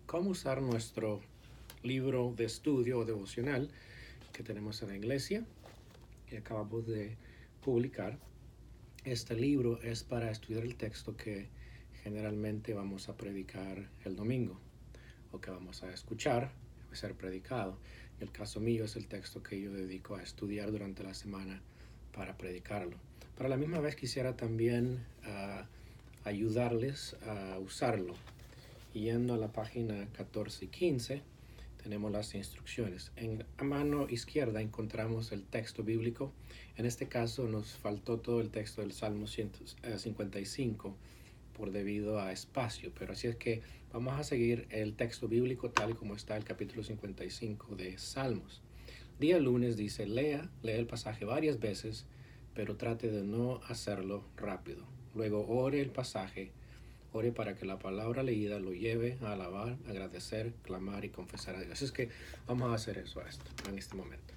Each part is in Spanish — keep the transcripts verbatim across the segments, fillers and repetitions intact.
cómo usar nuestro libro de estudio o devocional que tenemos en la iglesia, que acabamos de publicar. Este libro es para estudiar el texto que generalmente vamos a predicar el domingo o que vamos a escuchar a ser predicado. En el caso mío es el texto que yo dedico a estudiar durante la semana para predicarlo. Pero a la misma vez quisiera también uh, ayudarles a usarlo. Yendo a la página catorce y quince, tenemos las instrucciones. En la mano izquierda encontramos el texto bíblico. En este caso nos faltó todo el texto del Salmo ciento cincuenta y cinco por debido a espacio, pero así es que vamos a seguir el texto bíblico tal y como está el capítulo cincuenta y cinco de Salmos. Día lunes dice, lea, lea el pasaje varias veces, pero trate de no hacerlo rápido. Luego ore el pasaje, ore para que la palabra leída lo lleve a alabar, agradecer, clamar y confesar a Dios. Así es que vamos a hacer eso esto, en este momento.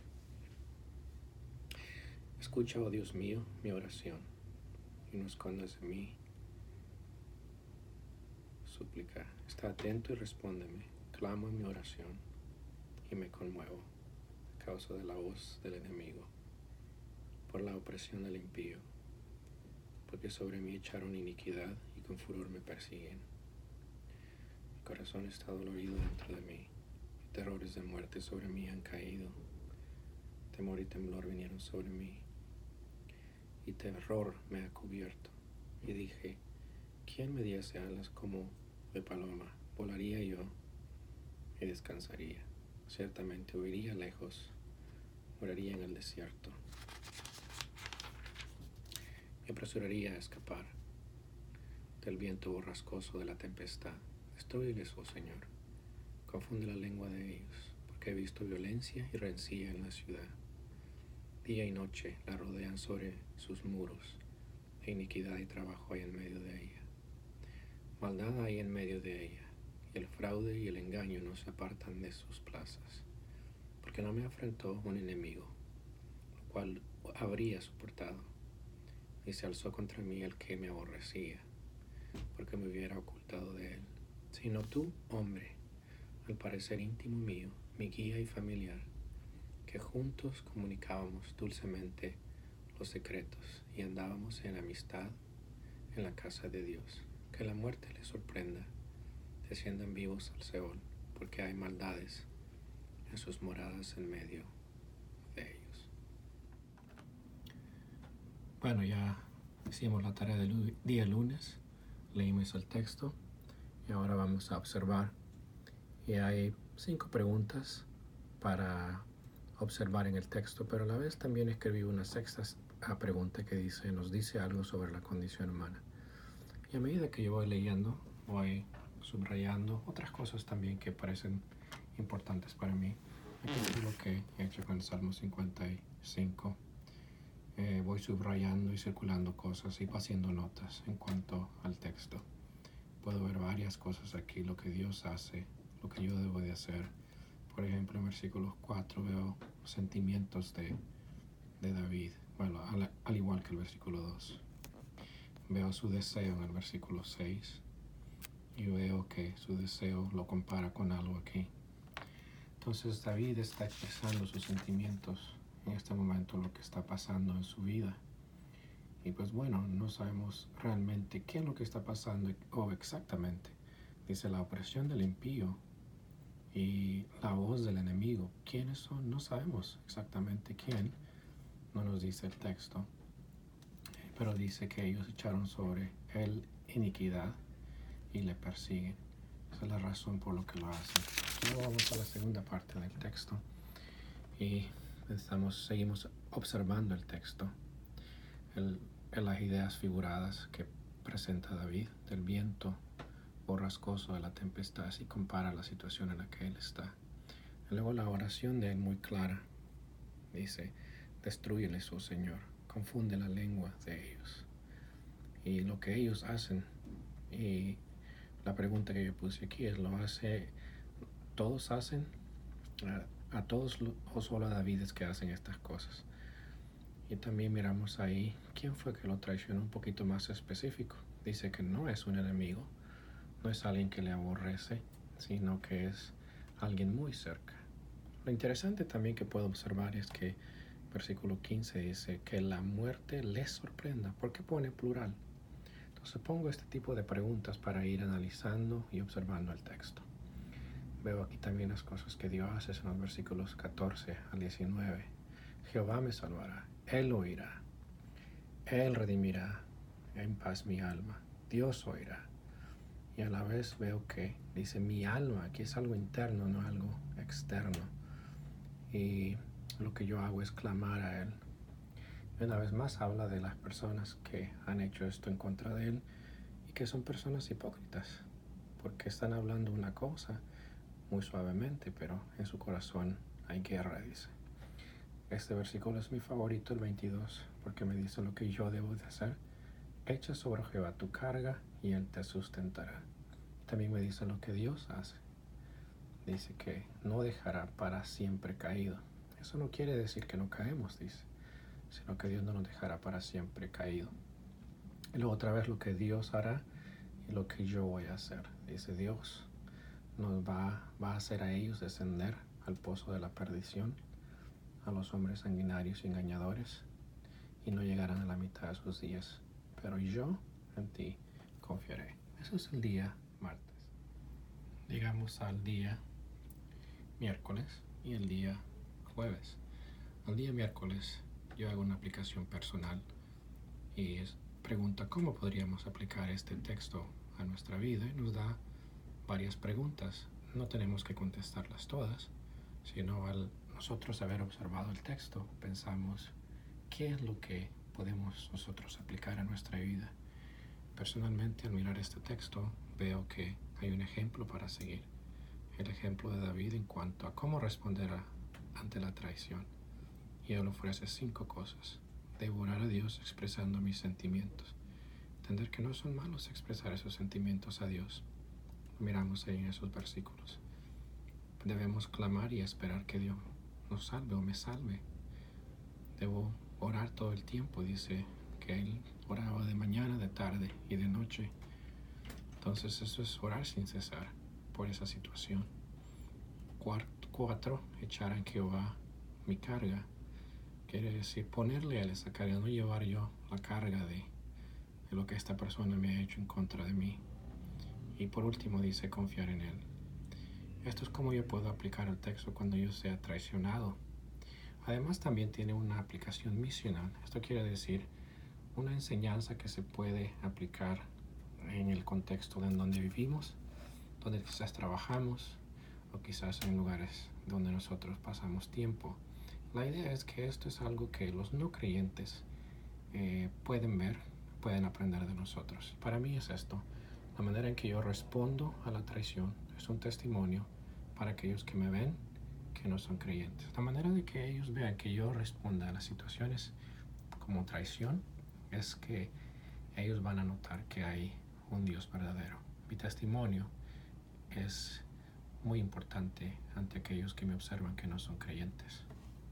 Escucha, oh Dios mío, mi oración, y no escondas de mí. Súplica, está atento y respóndeme. Clamo en mi oración y me conmuevo a causa de la voz del enemigo, por la opresión del impío, porque sobre mí echaron iniquidad y con furor me persiguen. Mi corazón está dolorido dentro de mí, y terrores de muerte sobre mí han caído. Temor y temblor vinieron sobre mí, y terror me ha cubierto. Y dije, ¿quién me diese alas como de paloma? Volaría yo y descansaría. Ciertamente huiría lejos, moraría en el desierto. Me apresuraría a escapar del viento borrascoso de la tempestad. Destrúyeles, oh Señor. Confunde la lengua de ellos, porque he visto violencia y rencilla en la ciudad. Día y noche la rodean sobre sus muros, e iniquidad y trabajo hay en medio de ella. Maldad hay en medio de ella, y el fraude y el engaño no se apartan de sus plazas. Porque no me afrentó un enemigo, lo cual habría soportado, y se alzó contra mí el que me aborrecía, porque me hubiera ocultado de él. Sino tú, hombre, al parecer íntimo mío, mi guía y familiar, que juntos comunicábamos dulcemente los secretos y andábamos en amistad en la casa de Dios. Que la muerte les sorprenda, desciendan vivos al Seol, porque hay maldades en sus moradas en medio de ellos. Bueno, ya hicimos la tarea del día lunes, leímos el texto y ahora vamos a observar. Y hay cinco preguntas para observar en el texto, pero a la vez también escribí una sexta pregunta que dice, nos dice algo sobre la condición humana. Y a medida que yo voy leyendo, voy subrayando otras cosas también que parecen importantes para mí. Aquí es lo que he hecho con el Salmo cincuenta y cinco. Eh, voy subrayando y circulando cosas y haciendo notas en cuanto al texto. Puedo ver varias cosas aquí, lo que Dios hace, lo que yo debo de hacer. Por ejemplo, en versículo cuatro veo sentimientos de, de David, bueno, al, al igual que el versículo dos. Veo su deseo en el versículo seis y veo que su deseo lo compara con algo aquí. Entonces David está expresando sus sentimientos en este momento, lo que está pasando en su vida. Y pues bueno, no sabemos realmente qué es lo que está pasando o exactamente. Dice la opresión del impío y la voz del enemigo. ¿Quiénes son? No sabemos exactamente quién. No nos dice el texto. Pero dice que ellos echaron sobre él iniquidad y le persiguen. Esa es la razón por lo que lo hacen. Luego vamos a la segunda parte del texto y estamos, seguimos observando el texto, el, el, las ideas figuradas que presenta David del viento borrascoso de la tempestad, así compara la situación en la que él está. Y luego la oración de él muy clara, dice, destrúyeles, oh Señor, confunde la lengua de ellos. Y lo que ellos hacen, y la pregunta que yo puse aquí es, ¿lo hace, todos hacen? A, a todos o solo a David es que hacen estas cosas. Y también miramos ahí, ¿quién fue que lo traicionó? Un poquito más específico. Dice que no es un enemigo, no es alguien que le aborrece, sino que es alguien muy cerca. Lo interesante también que puedo observar es que versículo quince dice que la muerte les sorprenda. ¿Por qué pone plural? Entonces pongo este tipo de preguntas para ir analizando y observando el texto. Veo aquí también las cosas que Dios hace en los versículos catorce al diecinueve. Jehová me salvará, Él oirá, Él redimirá en paz mi alma, Dios oirá. Y a la vez veo que dice mi alma, que es algo interno, no algo externo. Y lo que yo hago es clamar a Él. Y una vez más habla de las personas que han hecho esto en contra de Él y que son personas hipócritas, porque están hablando una cosa muy suavemente, pero en su corazón hay guerra, dice. Este versículo es mi favorito, el veintidós, porque me dice lo que yo debo de hacer. Echa sobre Jehová tu carga y Él te sustentará. También me dice lo que Dios hace. Dice que no dejará para siempre caído. Eso no quiere decir que no caemos, dice, sino que Dios no nos dejará para siempre caído. Y luego otra vez lo que Dios hará y lo que yo voy a hacer. Dice Dios nos va, va a hacer a ellos descender al pozo de la perdición, a los hombres sanguinarios y engañadores, y no llegarán a la mitad de sus días. Pero yo en ti confiaré. Eso es el día martes. Llegamos al día miércoles y el día jueves. Al día miércoles yo hago una aplicación personal y es, pregunta cómo podríamos aplicar este texto a nuestra vida, y nos da varias preguntas. No tenemos que contestarlas todas, sino al nosotros haber observado el texto, pensamos qué es lo que podemos nosotros aplicar a nuestra vida. Personalmente, al mirar este texto, veo que hay un ejemplo para seguir. El ejemplo de David en cuanto a cómo responder a, ante la traición. Y él ofrece cinco cosas. Devorar a Dios expresando mis sentimientos. Entender que no son malos expresar esos sentimientos a Dios. Lo miramos ahí en esos versículos. Debemos clamar y esperar que Dios nos salve o me salve. Debo orar todo el tiempo, dice que él oraba de mañana, de tarde y de noche. Entonces eso es orar sin cesar por esa situación. Cuatro, echar a Jehová mi carga. Quiere decir ponerle a él esa carga, no llevar yo la carga de, de lo que esta persona me ha hecho en contra de mí. Y por último dice confiar en él. Esto es como yo puedo aplicar el texto cuando yo sea traicionado. Además también tiene una aplicación misional. Esto quiere decir una enseñanza que se puede aplicar en el contexto en donde vivimos, donde quizás trabajamos o quizás en lugares donde nosotros pasamos tiempo. La idea es que esto es algo que los no creyentes eh, pueden ver, pueden aprender de nosotros. Para mí es esto. La manera en que yo respondo a la traición es un testimonio para aquellos que me ven que no son creyentes. La manera de que ellos vean que yo responda a las situaciones como traición es que ellos van a notar que hay un Dios verdadero. Mi testimonio es muy importante ante aquellos que me observan que no son creyentes.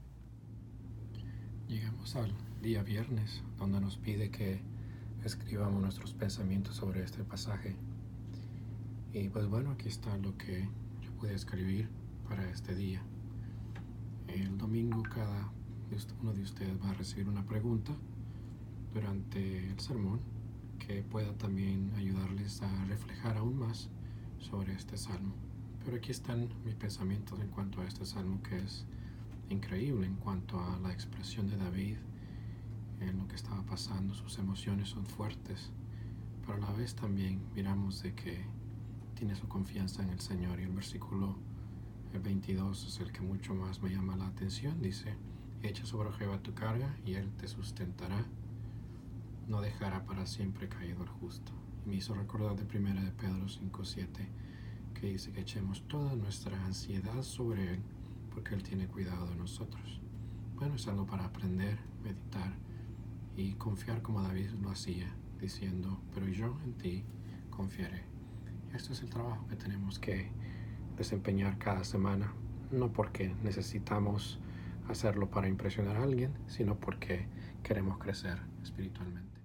Llegamos al día viernes, donde nos pide que escribamos nuestros pensamientos sobre este pasaje. Y pues bueno, aquí está lo que yo pude escribir para este día. El domingo cada uno de ustedes va a recibir una pregunta durante el sermón que pueda también ayudarles a reflejar aún más sobre este salmo. Pero aquí están mis pensamientos en cuanto a este salmo, que es increíble en cuanto a la expresión de David en lo que estaba pasando. Sus emociones son fuertes, pero a la vez también miramos de que tiene su confianza en el Señor. Y el versículo veintidós es el que mucho más me llama la atención. Dice: echa sobre Jehová tu carga y Él te sustentará, no dejará para siempre caído el justo. Y me hizo recordar de primera de Pedro cinco siete, que dice que echemos toda nuestra ansiedad sobre Él, porque Él tiene cuidado de nosotros. Bueno, es algo para aprender, meditar y confiar como David lo hacía, diciendo: pero yo en ti confiaré. Esto es el trabajo que tenemos que desempeñar cada semana, no porque necesitamos hacerlo para impresionar a alguien, sino porque queremos crecer espiritualmente.